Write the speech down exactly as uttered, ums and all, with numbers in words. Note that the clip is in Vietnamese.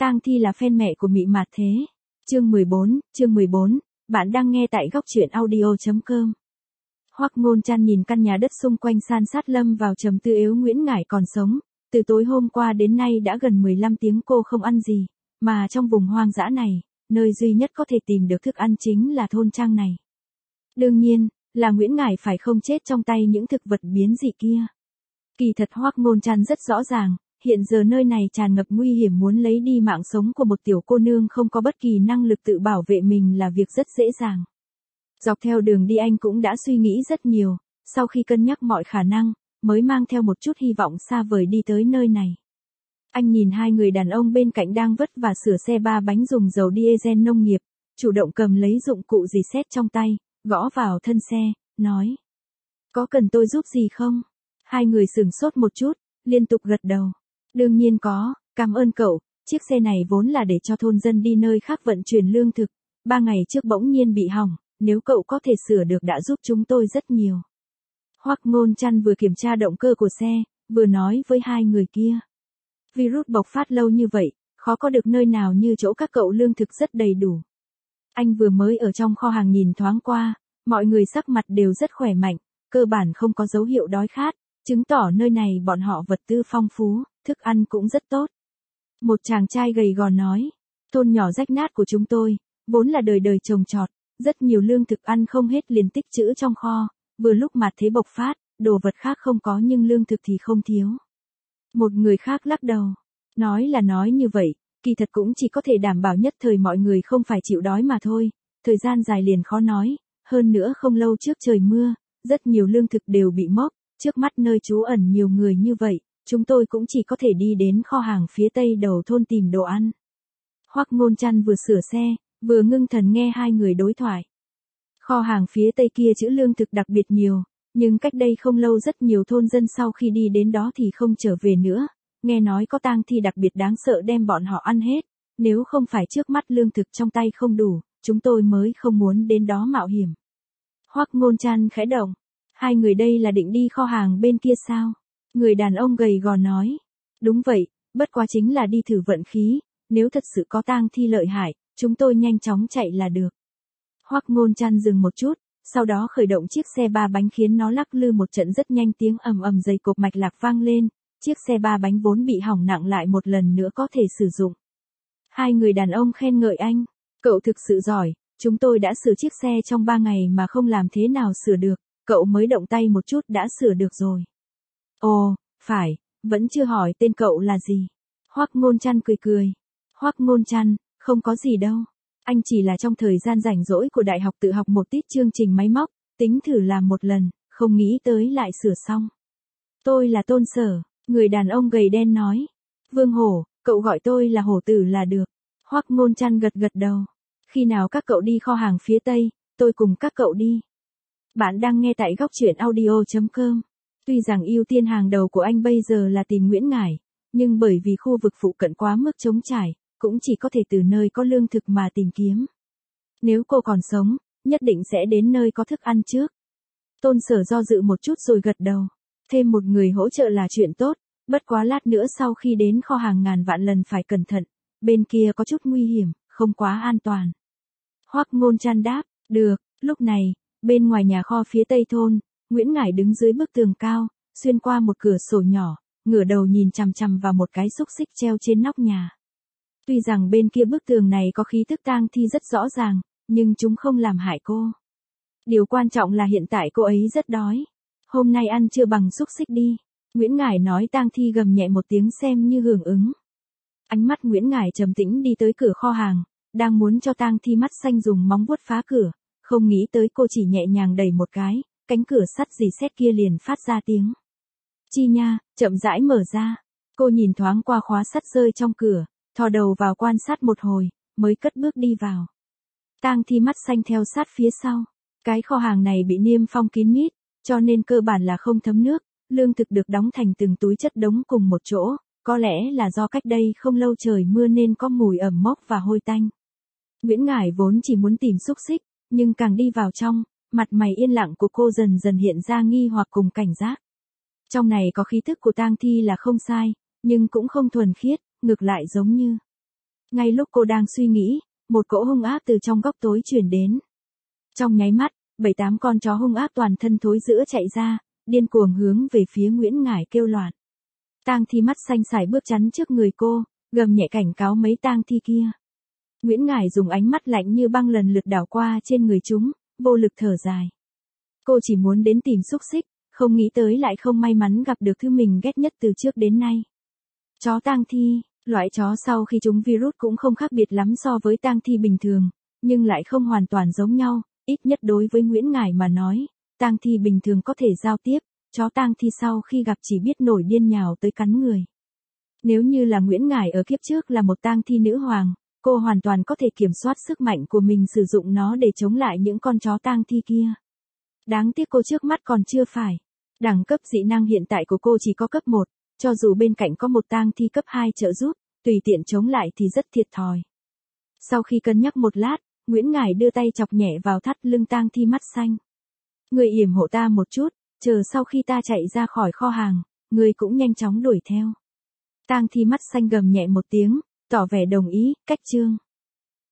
Tang Thi là fan mẹ của Mị Mạt thế. Chương mười bốn, chương mười bốn, bạn đang nghe tại góc truyện audio chấm com. Hoắc Ngôn Trăn nhìn căn nhà đất xung quanh san sát lâm vào trầm tư. Nếu Nguyễn Ngải còn sống, từ tối hôm qua đến nay đã gần mười lăm tiếng cô không ăn gì, mà trong vùng hoang dã này, nơi duy nhất có thể tìm được thức ăn chính là thôn trang này. Đương nhiên, là Nguyễn Ngải phải không chết trong tay những thực vật biến dị kia. Kỳ thật Hoắc Ngôn Trăn rất rõ ràng, hiện giờ nơi này tràn ngập nguy hiểm, muốn lấy đi mạng sống của một tiểu cô nương không có bất kỳ năng lực tự bảo vệ mình là việc rất dễ dàng. Dọc theo đường đi anh cũng đã suy nghĩ rất nhiều, sau khi cân nhắc mọi khả năng, mới mang theo một chút hy vọng xa vời đi tới nơi này. Anh nhìn hai người đàn ông bên cạnh đang vất vả sửa xe ba bánh dùng dầu diesel nông nghiệp, chủ động cầm lấy dụng cụ rì sét trong tay, gõ vào thân xe, nói: "Có cần tôi giúp gì không?" Hai người sửng sốt một chút, liên tục gật đầu. "Đương nhiên có, cảm ơn cậu, chiếc xe này vốn là để cho thôn dân đi nơi khác vận chuyển lương thực, ba ngày trước bỗng nhiên bị hỏng, nếu cậu có thể sửa được đã giúp chúng tôi rất nhiều." Hoắc Ngôn Trăn vừa kiểm tra động cơ của xe, vừa nói với hai người kia: "Virus bộc phát lâu như vậy, khó có được nơi nào như chỗ các cậu lương thực rất đầy đủ." Anh vừa mới ở trong kho hàng nhìn thoáng qua, mọi người sắc mặt đều rất khỏe mạnh, cơ bản không có dấu hiệu đói khát, chứng tỏ nơi này bọn họ vật tư phong phú, thức ăn cũng rất tốt. Một chàng trai gầy gò nói: "Thôn nhỏ rách nát của chúng tôi, vốn là đời đời trồng trọt, rất nhiều lương thực ăn không hết liền tích trữ trong kho, vừa lúc mạt thế bộc phát, đồ vật khác không có nhưng lương thực thì không thiếu." Một người khác lắc đầu, nói là nói như vậy, kỳ thật cũng chỉ có thể đảm bảo nhất thời mọi người không phải chịu đói mà thôi, thời gian dài liền khó nói, hơn nữa không lâu trước trời mưa, rất nhiều lương thực đều bị mốc, trước mắt nơi trú ẩn nhiều người như vậy, chúng tôi cũng chỉ có thể đi đến kho hàng phía tây đầu thôn tìm đồ ăn. Hoắc Ngôn Trăn vừa sửa xe, vừa ngưng thần nghe hai người đối thoại. Kho hàng phía tây kia trữ lương thực đặc biệt nhiều, nhưng cách đây không lâu rất nhiều thôn dân sau khi đi đến đó thì không trở về nữa, nghe nói có tang thi đặc biệt đáng sợ đem bọn họ ăn hết, nếu không phải trước mắt lương thực trong tay không đủ, chúng tôi mới không muốn đến đó mạo hiểm. Hoắc Ngôn Trăn khẽ động, hai người đây là định đi kho hàng bên kia sao? Người đàn ông gầy gò nói: "Đúng vậy, bất quá chính là đi thử vận khí, nếu thật sự có tang thi lợi hại, chúng tôi nhanh chóng chạy là được." Hoắc Ngôn Trăn dừng một chút, sau đó khởi động chiếc xe ba bánh khiến nó lắc lư một trận, rất nhanh tiếng ầm ầm dày cộp mạch lạc vang lên, chiếc xe ba bánh vốn bị hỏng nặng lại một lần nữa có thể sử dụng. Hai người đàn ông khen ngợi anh: "Cậu thực sự giỏi, chúng tôi đã sửa chiếc xe trong ba ngày mà không làm thế nào sửa được, cậu mới động tay một chút đã sửa được rồi." "Ồ, phải, vẫn chưa hỏi tên cậu là gì." Hoắc Ngôn Trăn cười cười. "Hoắc Ngôn Trăn, không có gì đâu. Anh chỉ là trong thời gian rảnh rỗi của đại học tự học một ít chương trình máy móc, tính thử làm một lần, không nghĩ tới lại sửa xong." "Tôi là Tôn Sở." Người đàn ông gầy đen nói. "Vương Hổ, cậu gọi tôi là Hổ Tử là được." Hoắc Ngôn Trăn gật gật đầu. "Khi nào các cậu đi kho hàng phía tây, tôi cùng các cậu đi." Bạn đang nghe tại góc truyện audio chấm com. Tuy rằng ưu tiên hàng đầu của anh bây giờ là tìm Nguyễn Ngải, nhưng bởi vì khu vực phụ cận quá mức trống trải, cũng chỉ có thể từ nơi có lương thực mà tìm kiếm. Nếu cô còn sống, nhất định sẽ đến nơi có thức ăn trước. Tôn Sở do dự một chút rồi gật đầu. Thêm một người hỗ trợ là chuyện tốt, bất quá lát nữa sau khi đến kho hàng ngàn vạn lần phải cẩn thận, bên kia có chút nguy hiểm, không quá an toàn. Hoắc Ngôn Trăn đáp: "Được." Lúc này, bên ngoài nhà kho phía tây thôn, Nguyễn Ngải đứng dưới bức tường cao, xuyên qua một cửa sổ nhỏ, ngửa đầu nhìn chằm chằm vào một cái xúc xích treo trên nóc nhà. Tuy rằng bên kia bức tường này có khí tức tang thi rất rõ ràng, nhưng chúng không làm hại cô. Điều quan trọng là hiện tại cô ấy rất đói. "Hôm nay ăn trưa bằng xúc xích đi." Nguyễn Ngải nói. Tang thi gầm nhẹ một tiếng xem như hưởng ứng. Ánh mắt Nguyễn Ngải trầm tĩnh đi tới cửa kho hàng, đang muốn cho tang thi mắt xanh dùng móng vuốt phá cửa, không nghĩ tới cô chỉ nhẹ nhàng đẩy một cái, cánh cửa sắt rì sét kia liền phát ra tiếng chi nha, chậm rãi mở ra. Cô nhìn thoáng qua khóa sắt rơi trong cửa, thò đầu vào quan sát một hồi, mới cất bước đi vào. Tang thi mắt xanh theo sát phía sau. Cái kho hàng này bị niêm phong kín mít, cho nên cơ bản là không thấm nước, lương thực được đóng thành từng túi chất đống cùng một chỗ, có lẽ là do cách đây không lâu trời mưa nên có mùi ẩm mốc và hôi tanh. Nguyễn Ngải vốn chỉ muốn tìm xúc xích, nhưng càng đi vào trong, mặt mày yên lặng của cô dần dần hiện ra nghi hoặc cùng cảnh giác. Trong này có khí thức của tang thi là không sai, nhưng cũng không thuần khiết, ngược lại giống như Ngay lúc cô đang suy nghĩ, một cỗ hung ác từ trong góc tối truyền đến. Trong nháy mắt, bảy tám con chó hung ác toàn thân thối rữa chạy ra, điên cuồng hướng về phía Nguyễn Ngải kêu loạn. Tang Thi mắt xanh sải bước chắn trước người cô, gầm nhẹ cảnh cáo mấy tang thi kia. Nguyễn Ngải dùng ánh mắt lạnh như băng lần lượt đảo qua trên người chúng, vô lực thở dài. Cô chỉ muốn đến tìm xúc xích, không nghĩ tới lại không may mắn gặp được thứ mình ghét nhất từ trước đến nay. Chó tang thi, loại chó sau khi trúng virus cũng không khác biệt lắm so với tang thi bình thường, nhưng lại không hoàn toàn giống nhau, ít nhất đối với Nguyễn Ngải mà nói, tang thi bình thường có thể giao tiếp, chó tang thi sau khi gặp chỉ biết nổi điên nhào tới cắn người. Nếu như là Nguyễn Ngải ở kiếp trước là một tang thi nữ hoàng, cô hoàn toàn có thể kiểm soát sức mạnh của mình sử dụng nó để chống lại những con chó tang thi kia. Đáng tiếc cô trước mắt còn chưa phải. Đẳng cấp dị năng hiện tại của cô chỉ có cấp một, cho dù bên cạnh có một tang thi cấp hai trợ giúp, tùy tiện chống lại thì rất thiệt thòi. Sau khi cân nhắc một lát, Nguyễn Ngải đưa tay chọc nhẹ vào thắt lưng tang thi mắt xanh. Người yểm hộ ta một chút, chờ sau khi ta chạy ra khỏi kho hàng, người cũng nhanh chóng đuổi theo. Tang thi mắt xanh gầm nhẹ một tiếng, tỏ vẻ đồng ý, cách chương.